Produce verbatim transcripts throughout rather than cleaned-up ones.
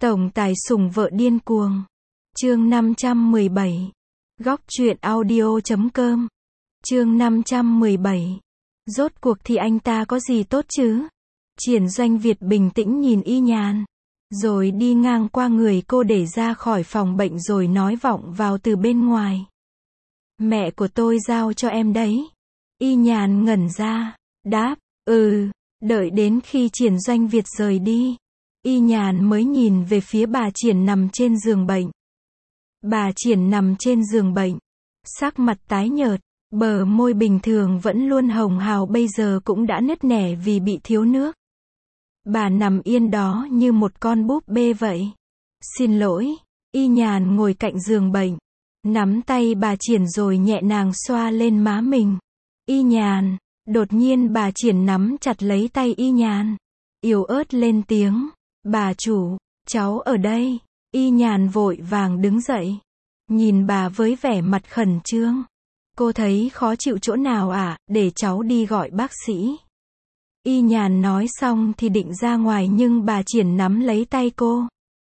Tổng tài sủng vợ điên cuồng. Chương năm trăm mười bảy. Góc truyện audio chấm com. Chương năm trăm mười bảy. Rốt cuộc thì anh ta có gì tốt chứ? Triển Doanh Việt bình tĩnh nhìn Y Nhàn, rồi đi ngang qua người cô để ra khỏi phòng bệnh rồi nói vọng vào từ bên ngoài. Mẹ của tôi giao cho em đấy. Y Nhàn ngẩn ra, đáp, ừ, đợi đến khi Triển Doanh Việt rời đi. Y Nhàn mới nhìn về phía bà Triển nằm trên giường bệnh. Bà Triển nằm trên giường bệnh, sắc mặt tái nhợt, bờ môi bình thường vẫn luôn hồng hào bây giờ cũng đã nứt nẻ vì bị thiếu nước. Bà nằm yên đó như một con búp bê vậy. Xin lỗi. Y Nhàn ngồi cạnh giường bệnh, nắm tay bà Triển rồi nhẹ nhàng xoa lên má mình. Y Nhàn. Đột nhiên bà Triển nắm chặt lấy tay Y Nhàn, yếu ớt lên tiếng, bà chủ, cháu ở đây. Y Nhàn vội vàng đứng dậy, nhìn bà với vẻ mặt khẩn trương. Cô thấy khó chịu chỗ nào à, để cháu đi gọi bác sĩ. Y Nhàn nói xong thì định ra ngoài nhưng bà Triển nắm lấy tay cô.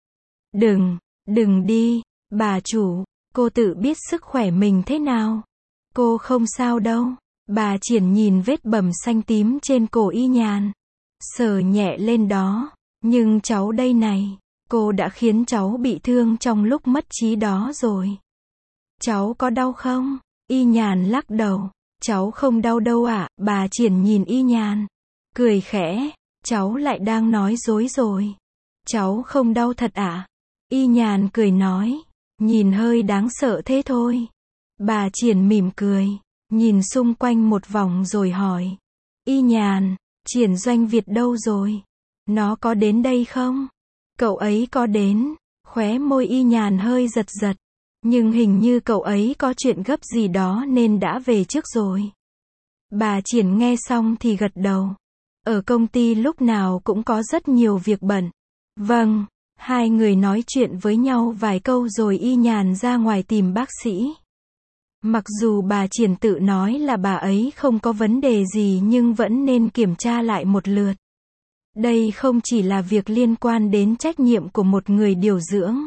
Đừng, đừng đi, bà chủ, cô tự biết sức khỏe mình thế nào. Cô không sao đâu. Bà Triển nhìn vết bầm xanh tím trên cổ Y Nhàn, sờ nhẹ lên đó. Nhưng cháu đây này, cô đã khiến cháu bị thương trong lúc mất trí đó rồi. Cháu có đau không? Y Nhàn lắc đầu. Cháu không đau đâu ạ. Bà Triển nhìn Y Nhàn, cười khẽ. Cháu lại đang nói dối rồi. Cháu không đau thật ạ? Y Nhàn cười nói, nhìn hơi đáng sợ thế thôi. Bà Triển mỉm cười, nhìn xung quanh một vòng rồi hỏi. Y Nhàn, Triển Doanh Việt đâu rồi? Nó có đến đây không? Cậu ấy có đến. Khóe môi Y Nhàn hơi giật giật. Nhưng hình như cậu ấy có chuyện gấp gì đó nên đã về trước rồi. Bà Triển nghe xong thì gật đầu. Ở công ty lúc nào cũng có rất nhiều việc bận. Vâng. Hai người nói chuyện với nhau vài câu rồi Y Nhàn ra ngoài tìm bác sĩ. Mặc dù bà Triển tự nói là bà ấy không có vấn đề gì nhưng vẫn nên kiểm tra lại một lượt. Đây không chỉ là việc liên quan đến trách nhiệm của một người điều dưỡng,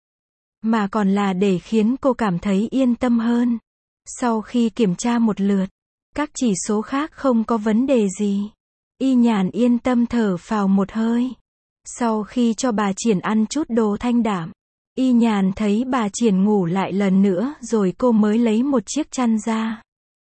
mà còn là để khiến cô cảm thấy yên tâm hơn. Sau khi kiểm tra một lượt, các chỉ số khác không có vấn đề gì. Y Nhàn yên tâm thở phào một hơi. Sau khi cho bà Triển ăn chút đồ thanh đạm, Y Nhàn thấy bà Triển ngủ lại lần nữa rồi cô mới lấy một chiếc chăn ra.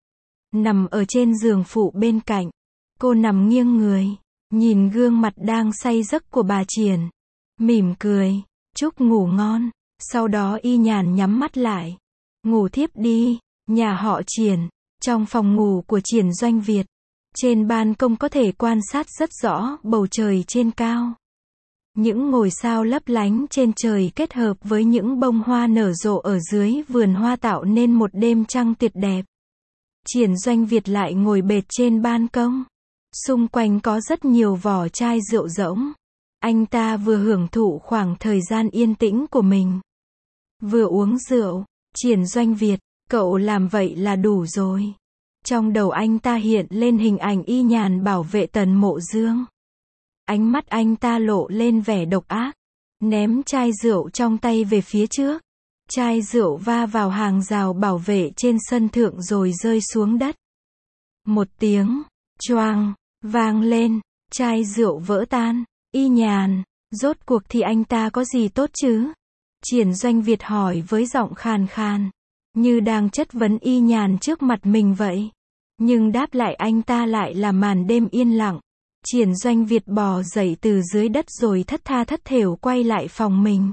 Nằm ở trên giường phụ bên cạnh, cô nằm nghiêng người, nhìn gương mặt đang say giấc của bà Triển, mỉm cười, chúc ngủ ngon. Sau đó Y Nhàn nhắm mắt lại, ngủ thiếp đi. Nhà họ Triển, trong phòng ngủ của Triển Doanh Việt, trên ban công có thể quan sát rất rõ bầu trời trên cao. Những ngôi sao lấp lánh trên trời kết hợp với những bông hoa nở rộ ở dưới vườn hoa tạo nên một đêm trăng tuyệt đẹp. Triển Doanh Việt lại ngồi bệt trên ban công. Xung quanh có rất nhiều vỏ chai rượu rỗng. Anh ta vừa hưởng thụ khoảng thời gian yên tĩnh của mình, vừa uống rượu. Triển Doanh Việt, cậu làm vậy là đủ rồi. Trong đầu anh ta hiện lên hình ảnh Y Nhàn bảo vệ Tần Mộ Dương. Ánh mắt anh ta lộ lên vẻ độc ác, ném chai rượu trong tay về phía trước. Chai rượu va vào hàng rào bảo vệ trên sân thượng rồi rơi xuống đất. Một tiếng choang vang lên, chai rượu vỡ tan. Y Nhàn, rốt cuộc thì anh ta có gì tốt chứ? Triển Doanh Việt hỏi với giọng khàn khàn, như đang chất vấn Y Nhàn trước mặt mình vậy. Nhưng đáp lại anh ta lại là màn đêm yên lặng. Triển Doanh Việt bò dậy từ dưới đất rồi thất tha thất thểu quay lại phòng mình.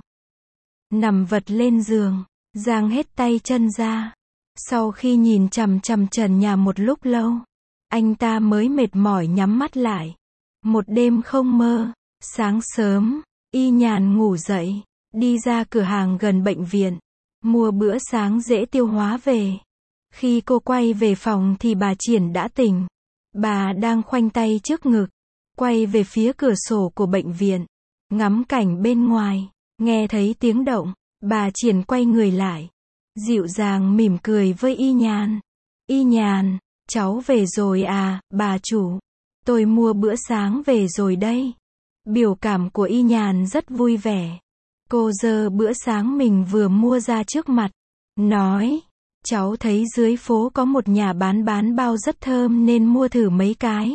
Nằm vật lên giường, giang hết tay chân ra. Sau khi nhìn chằm chằm trần nhà một lúc lâu, anh ta mới mệt mỏi nhắm mắt lại. Một đêm không mơ. Sáng sớm, Y Nhàn ngủ dậy, đi ra cửa hàng gần bệnh viện, mua bữa sáng dễ tiêu hóa về. Khi cô quay về phòng thì bà Triển đã tỉnh. Bà đang khoanh tay trước ngực, quay về phía cửa sổ của bệnh viện, ngắm cảnh bên ngoài. Nghe thấy tiếng động, bà Triển quay người lại, dịu dàng mỉm cười với Y Nhàn. Y Nhàn, cháu về rồi à, bà chủ. Tôi mua bữa sáng về rồi đây. Biểu cảm của Y Nhàn rất vui vẻ. Cô giơ bữa sáng mình vừa mua ra trước mặt, nói, cháu thấy dưới phố có một nhà bán bán bao rất thơm nên mua thử mấy cái.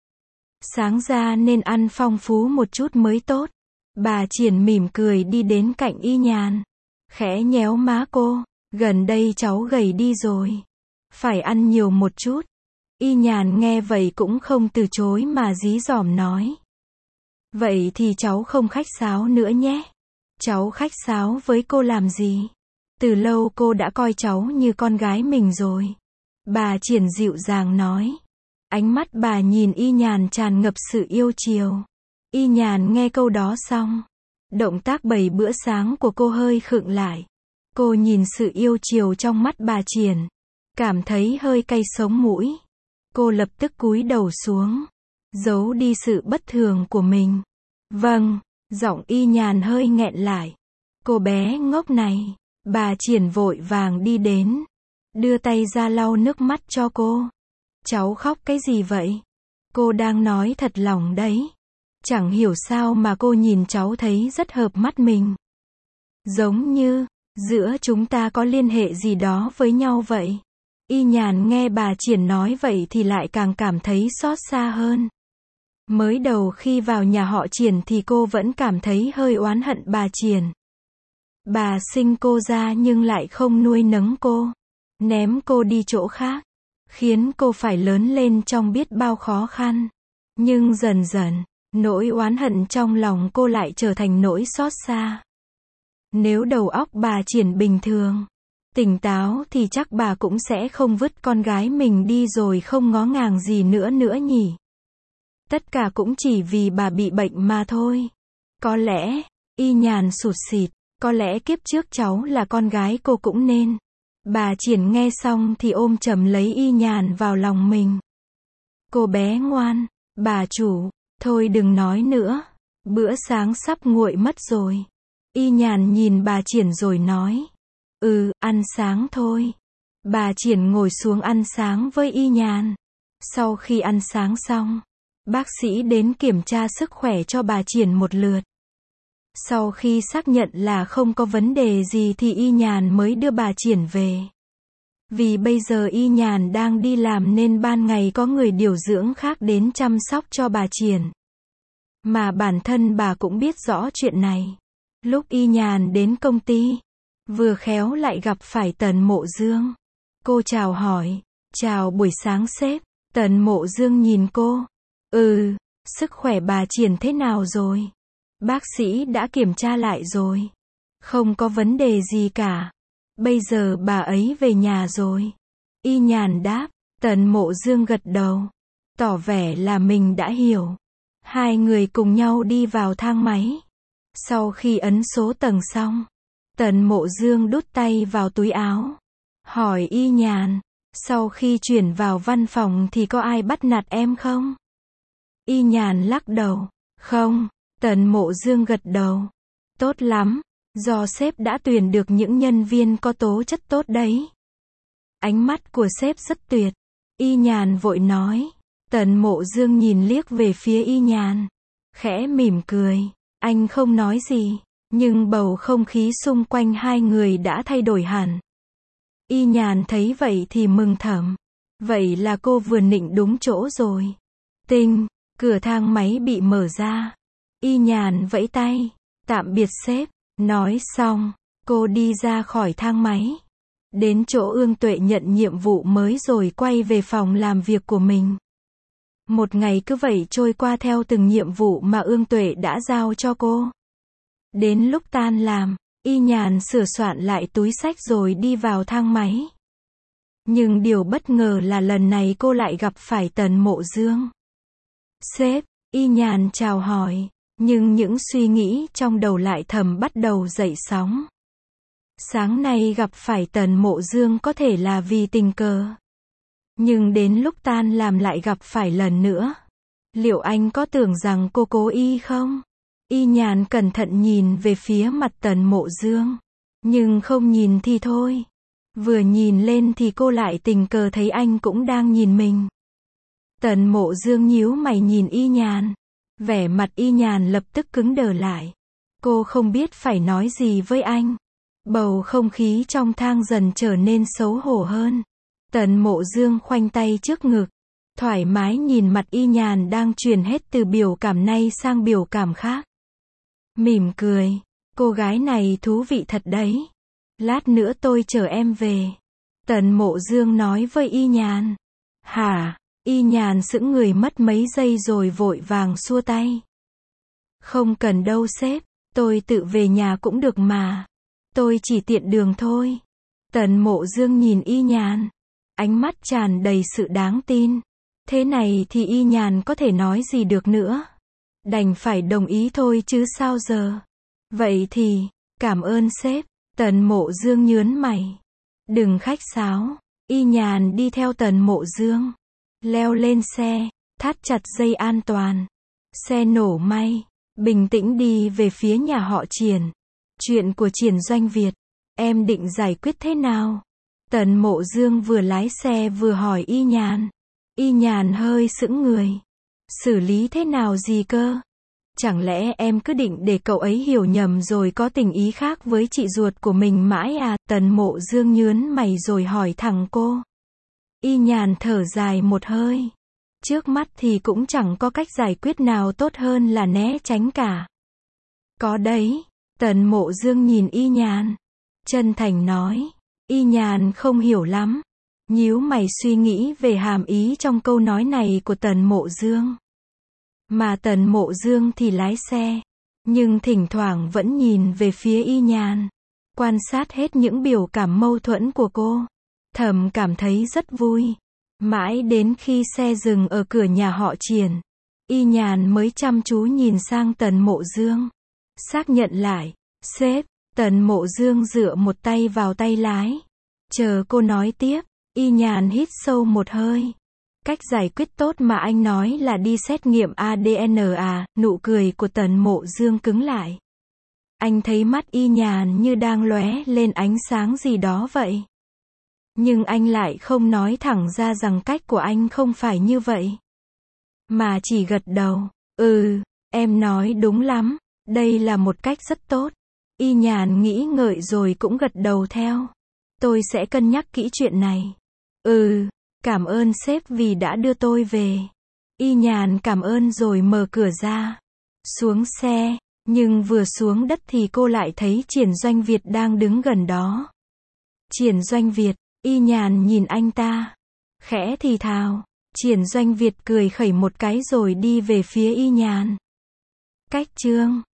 Sáng ra nên ăn phong phú một chút mới tốt. Bà Triển mỉm cười đi đến cạnh Y Nhàn, khẽ nhéo má cô, gần đây cháu gầy đi rồi, phải ăn nhiều một chút. Y Nhàn nghe vậy cũng không từ chối mà dí dỏm nói. Vậy thì cháu không khách sáo nữa nhé. Cháu khách sáo với cô làm gì? Từ lâu cô đã coi cháu như con gái mình rồi. Bà Triển dịu dàng nói. Ánh mắt bà nhìn Y Nhàn tràn ngập sự yêu chiều. Y Nhàn nghe câu đó xong, động tác bày bữa sáng của cô hơi khựng lại. Cô nhìn sự yêu chiều trong mắt bà Triển, cảm thấy hơi cay sống mũi. Cô lập tức cúi đầu xuống, giấu đi sự bất thường của mình. Vâng, giọng Y Nhàn hơi nghẹn lại. Cô bé ngốc này. Bà Triển vội vàng đi đến, đưa tay ra lau nước mắt cho cô. Cháu khóc cái gì vậy? Cô đang nói thật lòng đấy. Chẳng hiểu sao mà cô nhìn cháu thấy rất hợp mắt mình. Giống như, giữa chúng ta có liên hệ gì đó với nhau vậy. Y Nhàn nghe bà Triển nói vậy thì lại càng cảm thấy xót xa hơn. Mới đầu khi vào nhà họ Triển thì cô vẫn cảm thấy hơi oán hận bà Triển. Bà sinh cô ra nhưng lại không nuôi nấng cô, ném cô đi chỗ khác, khiến cô phải lớn lên trong biết bao khó khăn. Nhưng dần dần, nỗi oán hận trong lòng cô lại trở thành nỗi xót xa. Nếu đầu óc bà Triển bình thường, tỉnh táo thì chắc bà cũng sẽ không vứt con gái mình đi rồi không ngó ngàng gì nữa nữa nhỉ. Tất cả cũng chỉ vì bà bị bệnh mà thôi. Có lẽ, Y Nhàn sụt sịt, có lẽ kiếp trước cháu là con gái cô cũng nên. Bà Triển nghe xong thì ôm chầm lấy Y Nhàn vào lòng mình. Cô bé ngoan, bà chủ, thôi đừng nói nữa, bữa sáng sắp nguội mất rồi. Y Nhàn nhìn bà Triển rồi nói. Ừ, ăn sáng thôi. Bà Triển ngồi xuống ăn sáng với Y Nhàn. Sau khi ăn sáng xong, bác sĩ đến kiểm tra sức khỏe cho bà Triển một lượt. Sau khi xác nhận là không có vấn đề gì thì Y Nhàn mới đưa bà Triển về. Vì bây giờ Y Nhàn đang đi làm nên ban ngày có người điều dưỡng khác đến chăm sóc cho bà Triển. Mà bản thân bà cũng biết rõ chuyện này. Lúc Y Nhàn đến công ty, vừa khéo lại gặp phải Tần Mộ Dương. Cô chào hỏi, chào buổi sáng sếp. Tần Mộ Dương nhìn cô. Ừ, sức khỏe bà Triển thế nào rồi? Bác sĩ đã kiểm tra lại rồi. Không có vấn đề gì cả. Bây giờ bà ấy về nhà rồi. Y Nhàn đáp. Tần Mộ Dương gật đầu, tỏ vẻ là mình đã hiểu. Hai người cùng nhau đi vào thang máy. Sau khi ấn số tầng xong, Tần Mộ Dương đút tay vào túi áo, hỏi Y Nhàn, sau khi chuyển vào văn phòng thì có ai bắt nạt em không? Y Nhàn lắc đầu. Không. Tần Mộ Dương gật đầu. Tốt lắm, do sếp đã tuyển được những nhân viên có tố chất tốt đấy. Ánh mắt của sếp rất tuyệt. Y Nhàn vội nói. Tần Mộ Dương nhìn liếc về phía Y Nhàn, khẽ mỉm cười. Anh không nói gì, nhưng bầu không khí xung quanh hai người đã thay đổi hẳn. Y Nhàn thấy vậy thì mừng thầm. Vậy là cô vừa nịnh đúng chỗ rồi. Tinh, cửa thang máy bị mở ra. Y Nhàn vẫy tay. Tạm biệt sếp. Nói xong, cô đi ra khỏi thang máy. Đến chỗ Ương Tuệ nhận nhiệm vụ mới rồi quay về phòng làm việc của mình. Một ngày cứ vậy trôi qua theo từng nhiệm vụ mà Ương Tuệ đã giao cho cô. Đến lúc tan làm, Y Nhàn sửa soạn lại túi xách rồi đi vào thang máy. Nhưng điều bất ngờ là lần này cô lại gặp phải Tần Mộ Dương. Sếp, Y Nhàn chào hỏi, nhưng những suy nghĩ trong đầu lại thầm bắt đầu dậy sóng. Sáng nay gặp phải Tần Mộ Dương có thể là vì tình cờ. Nhưng đến lúc tan làm lại gặp phải lần nữa. Liệu anh có tưởng rằng cô cố ý không? Y Nhàn cẩn thận nhìn về phía mặt Tần Mộ Dương. Nhưng không nhìn thì thôi. Vừa nhìn lên thì cô lại tình cờ thấy anh cũng đang nhìn mình. Tần Mộ Dương nhíu mày nhìn Y Nhàn. Vẻ mặt Y Nhàn lập tức cứng đờ lại. Cô không biết phải nói gì với anh. Bầu không khí trong thang dần trở nên xấu hổ hơn. Tần Mộ Dương khoanh tay trước ngực, thoải mái nhìn mặt Y Nhàn đang chuyển hết từ biểu cảm này sang biểu cảm khác. Mỉm cười, cô gái này thú vị thật đấy. Lát nữa tôi chở em về. Tần Mộ Dương nói với Y Nhàn. Hả? Y Nhàn sững người mất mấy giây rồi vội vàng xua tay. Không cần đâu sếp, tôi tự về nhà cũng được mà. Tôi chỉ tiện đường thôi. Tần Mộ Dương nhìn Y Nhàn, ánh mắt tràn đầy sự đáng tin. Thế này thì Y Nhàn có thể nói gì được nữa. Đành phải đồng ý thôi chứ sao giờ. Vậy thì, cảm ơn sếp. Tần Mộ Dương nhớn mày. Đừng khách sáo. Y Nhàn đi theo Tần Mộ Dương, leo lên xe, thắt chặt dây an toàn. Xe nổ may, bình tĩnh đi về phía nhà họ Triển. Chuyện của Triển Doanh Việt, em định giải quyết thế nào? Tần Mộ Dương vừa lái xe vừa hỏi Y Nhàn. Y Nhàn hơi sững người. Xử lý thế nào gì cơ? Chẳng lẽ em cứ định để cậu ấy hiểu nhầm rồi có tình ý khác với chị ruột của mình mãi à? Tần Mộ Dương nhớn mày rồi hỏi thẳng cô. Y Nhàn thở dài một hơi. Trước mắt thì cũng chẳng có cách giải quyết nào tốt hơn là né tránh cả. Có đấy. Tần Mộ Dương nhìn Y Nhàn, chân thành nói. Y Nhàn không hiểu lắm, nhíu mày suy nghĩ về hàm ý trong câu nói này của Tần Mộ Dương. Mà Tần Mộ Dương thì lái xe, nhưng thỉnh thoảng vẫn nhìn về phía Y Nhàn, quan sát hết những biểu cảm mâu thuẫn của cô. Thầm cảm thấy rất vui. Mãi đến khi xe dừng ở cửa nhà họ Triển, Y Nhàn mới chăm chú nhìn sang Tần Mộ Dương. Xác nhận lại. Sếp. Tần Mộ Dương dựa một tay vào tay lái. Chờ cô nói tiếp. Y Nhàn hít sâu một hơi. Cách giải quyết tốt mà anh nói là đi xét nghiệm a đê en à? Nụ cười của Tần Mộ Dương cứng lại. Anh thấy mắt Y Nhàn như đang lóe lên ánh sáng gì đó vậy. Nhưng anh lại không nói thẳng ra rằng cách của anh không phải như vậy. Mà chỉ gật đầu. Ừ, em nói đúng lắm. Đây là một cách rất tốt. Y Nhàn nghĩ ngợi rồi cũng gật đầu theo. Tôi sẽ cân nhắc kỹ chuyện này. Ừ, cảm ơn sếp vì đã đưa tôi về. Y Nhàn cảm ơn rồi mở cửa ra. Xuống xe, nhưng vừa xuống đất thì cô lại thấy Triển Doanh Việt đang đứng gần đó. Triển Doanh Việt. Y Nhàn nhìn anh ta, khẽ thì thào. Triển Doanh Việt cười khẩy một cái rồi đi về phía Y Nhàn. Cách chương